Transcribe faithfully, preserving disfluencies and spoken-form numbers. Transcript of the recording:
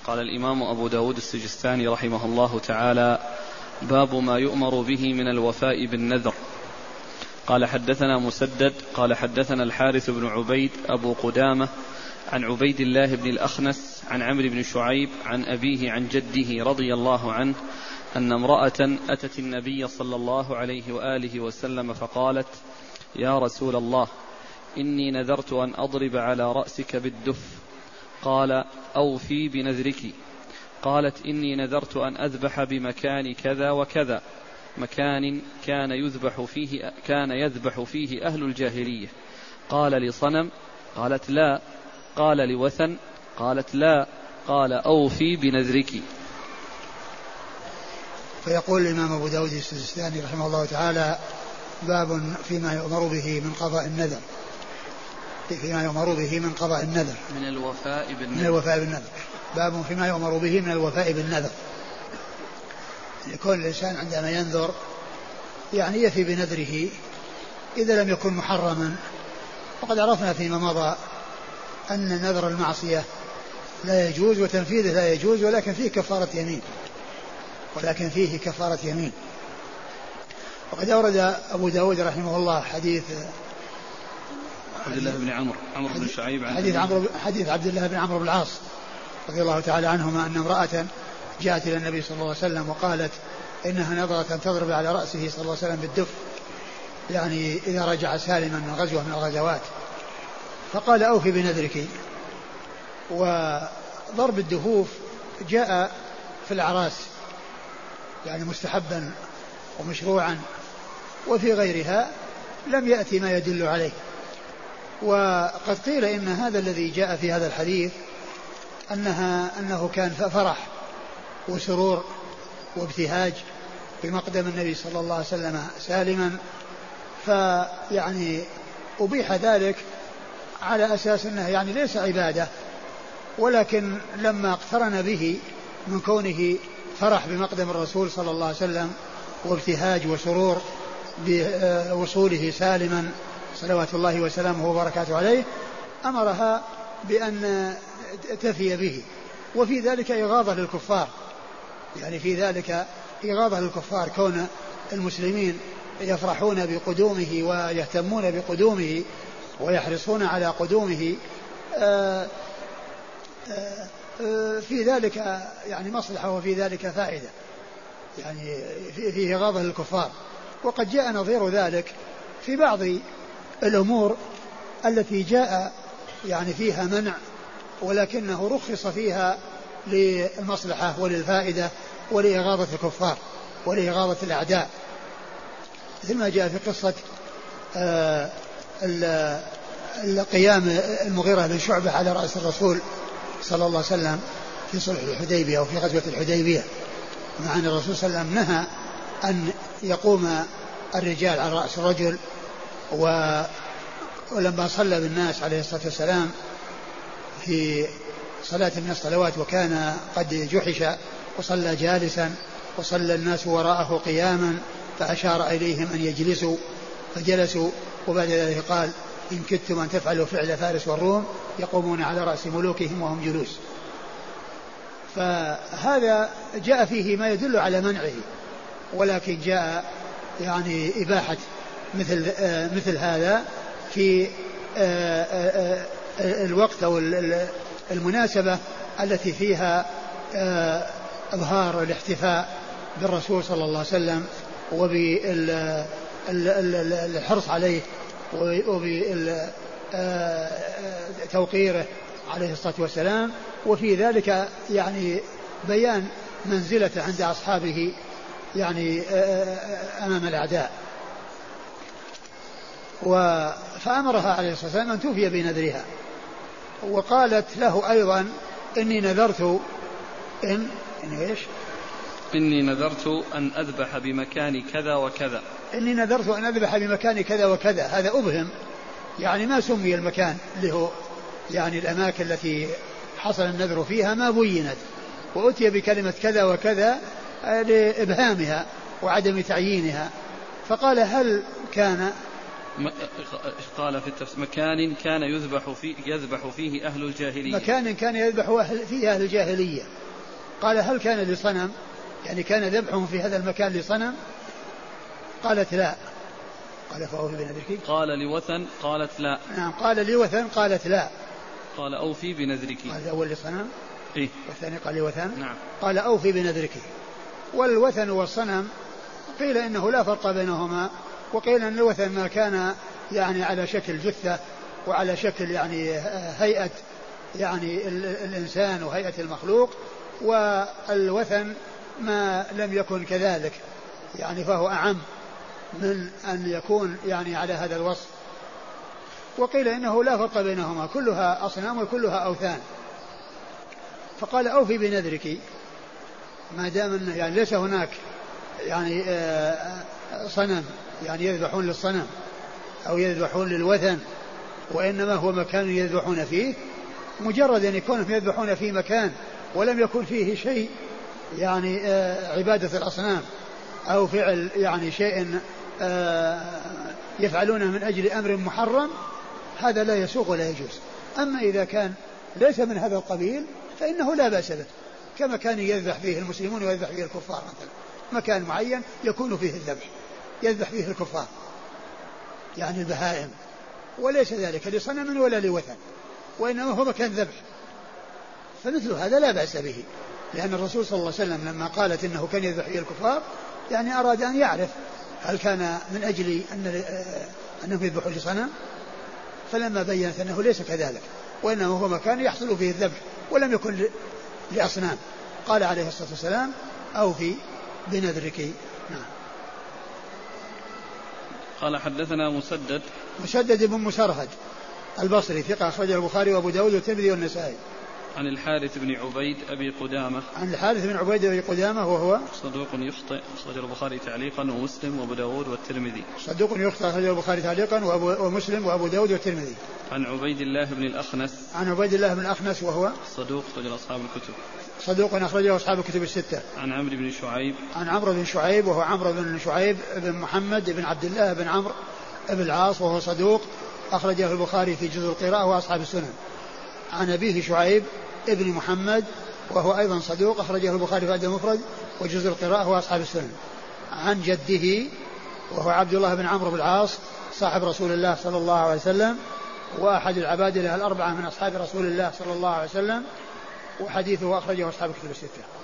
قال الإمام أبو داود السجستاني رحمه الله تعالى: باب ما يؤمر به من الوفاء بالنذر. قال حدثنا مسدد قال حدثنا الحارث بن عبيد أبو قدامة عن عبيد الله بن الأخنس عن عمرو بن شعيب عن أبيه عن جده رضي الله عنه أن امرأة أتت النبي صلى الله عليه وآله وسلم فقالت: يا رسول الله، إني نذرت أن أضرب على رأسك بالدف. قال: أوفي بنذرك. قالت: إني نذرت أن أذبح بمكان كذا وكذا، مكان كان يذبح فيه كان يذبح فيه أهل الجاهلية. قال: لصنم؟ قالت: لا. قال: لوثن؟ قالت: لا. قال: أوفي بنذرك. فيقول الإمام أبو داود السجستاني رحمه الله تعالى: باب فيما يؤمر به من قضاء النذر، فيما يؤمر به من قضاء النذر من الوفاء بالنذر. من الوفاء بالنذر. باب فيما يؤمر به من الوفاء بالنذر. يكون الإنسان عندما ينذر يعني يفي بنذره إذا لم يكن محرما. وقد عرفنا فيما مضى أن نذر المعصية لا يجوز وتنفيذه لا يجوز، ولكن فيه كفارة يمين ولكن فيه كفارة يمين. وقد أورد أبو داود رحمه الله حديث عبد الله بن عمرو عمرو بن شعيب عن حديث عمرو حديث عبد الله بن عمرو بن العاص رضي الله تعالى عنهما أن امرأة جاءت إلى النبي صلى الله عليه وسلم وقالت إنها نظرت أن تضرب على رأسه صلى الله عليه وسلم بالدف، يعني إذا رجع سالما من غزوة من الغزوات. فقال: أوفي بنذرك. وضرب الدفوف جاء في الأعراس يعني مستحبا ومشروعا، وفي غيرها لم يأتي ما يدل عليه. وقد قيل إن هذا الذي جاء في هذا الحديث أنها أنه كان فرح وسرور وابتهاج بمقدم النبي صلى الله عليه وسلم سالما، فيعني أبيح ذلك على أساس أنه يعني ليس عبادة، ولكن لما اقترن به من كونه فرح بمقدم الرسول صلى الله عليه وسلم وابتهاج وسرور بوصوله سالما صلوات الله وسلامه وبركاته عليه، أمرها بأن تفي به. وفي ذلك إغاظة للكفار، يعني في ذلك إغاظة للكفار، كون المسلمين يفرحون بقدومه ويهتمون بقدومه ويحرصون على قدومه، آآ آآ في ذلك يعني مصلحة وفي ذلك فائدة، يعني فيه إغاظة للكفار. وقد جاء نظير ذلك في بعض الأمور التي جاء يعني فيها منع ولكنه رخص فيها للمصلحة وللفائدة ولإغاظة الكفار ولإغاظة الأعداء، مثل ما جاء في قصة القيام المغيرة بن شعبة على رأس الرسول صلى الله عليه وسلم في صلح الحديبية أو في غزوة الحديبية، مع أن الرسول صلى الله عليه وسلم نهى أن يقوم الرجال على رأس الرجل. ولما صلى بالناس عليه الصلاة والسلام في صلاة من الصلوات وكان قد جحش وصلى جالسا وصلى الناس وراءه قياما، فأشار إليهم أن يجلسوا فجلسوا، وبعد ذلك قال: إن كدتم أن تفعلوا فعل فارس والروم يقومون على رأس ملوكهم وهم جلوس. فهذا جاء فيه ما يدل على منعه، ولكن جاء يعني إباحة مثل آه مثل هذا في آه آه الوقت أو المناسبة التي فيها آه إظهار الاحتفاء بالرسول صلى الله عليه وسلم وبالحرص عليه وبتوقيره عليه الصلاة والسلام، وفي ذلك يعني بيان منزلته عند أصحابه يعني أمام الأعداء. فأمرها عليه الصلاة والسلام أن توفي بنذرها، وقالت له أيضا: إني نذرت إن إن إيش إني نذرت أن أذبح بمكان كذا وكذا إني نذرت أن أذبح بمكان كذا وكذا. هذا أبهم، يعني ما سمي المكان اللي هو يعني الأماكن التي حصل النذر فيها ما بينت، وأتي بكلمة كذا وكذا لإبهامها وعدم تعيينها. فقال: هل كان قال في التفسير: مكان كان يذبح فيه يذبح فيه أهل الجاهلية، مكان كان يذبح فيه أهل الجاهلية، قال هل كان لصنم يعني كان ذبحهم في هذا المكان لصنم؟ قالت لا. قال فأوفي بنذرك. قال لوثن قالت لا. نعم قال لوثن قالت لا. قال أوفي بنذرك. هذا الأول لصنم إيه؟ والثاني قال لوثن. نعم. قال أوفي بنذرك. والوثن والصنم قيل إنه لا فرق بينهما، وقيل أن الوثن ما كان يعني على شكل جثة وعلى شكل يعني هيئة يعني الإنسان وهيئة المخلوق، والوثن ما لم يكن كذلك يعني فهو أعم من أن يكون يعني على هذا الوصف. وقيل إنه لا فرق بينهما، كلها أصنام وكلها أوثان. فقال أوفي بنذرك، ما دام أنه يعني ليس هناك يعني صنم يعني يذبحون للصنم أو يذبحون للوثن، وإنما هو مكان يذبحون فيه، مجرد أن يكونهم يذبحون في مكان ولم يكن فيه شيء يعني عبادة الأصنام أو فعل يعني شيء يفعلونه من أجل أمر محرم، هذا لا يسوق ولا يجوز. أما إذا كان ليس من هذا القبيل فإنه لا بأس به، كما كان يذبح فيه المسلمون ويذبح فيه الكفار مثلا، مكان معين يكون فيه الذبح يذبح فيه الكفار يعني البهائم، وليس ذلك لصنم ولا لوثن، وإنما هو مكان ذبح، فمثل هذا لا بأس به. لأن الرسول صلى الله عليه وسلم لما قالت إنه كان يذبح فيه الكفار يعني أراد أن يعرف هل كان من أجل أن أنهم يذبحوا لصنم، فلما بينت أنه ليس كذلك، وإنما هو مكان يحصل فيه الذبح ولم يكن لأصنام، قال عليه الصلاة والسلام أوفي بنذرك. نعم. قال حدثنا مسدد مسدد بن مسرهد البصري ثقة أخرجه البخاري وأبو داود والترمذي والنسائي. عن الحارث بن عبيد أبي قدامة عن الحارث بن عبيد أبي قدامة وهو صدوق يخطئ، أخرجه البخاري تعليقا ومسلم وأبو داود والترمذي. صدوق يخطئ، أخرجه البخاري تعليقا ومسلم وأبو داود والترمذي. عن عبيد الله بن الأخنس عن عبيد الله بن الأخنس وهو صدوق أخرجه أصحاب الكتب. صدوق أخرجه أصحاب الكتب الستة. عن عمرو بن شعيب عن عمرو بن شعيب وهو عمرو بن شعيب بن محمد بن عبد الله بن عمرو بن العاص وهو صدوق، أخرجه البخاري في جزء القراءة وأصحاب السنن. عن أبيه شعيب ابن محمد وهو أيضا صدوق، أخرجه البخاري في الأدب المفرد وجزء القراءة وأصحاب السنن. عن جده وهو عبد الله بن عمرو بن العاص صاحب رسول الله صلى الله عليه وسلم وأحد العبادلة الأربعة من أصحاب رسول الله صلى الله عليه وسلم، وحديثه أخرجه أصحاب الكتب الستة.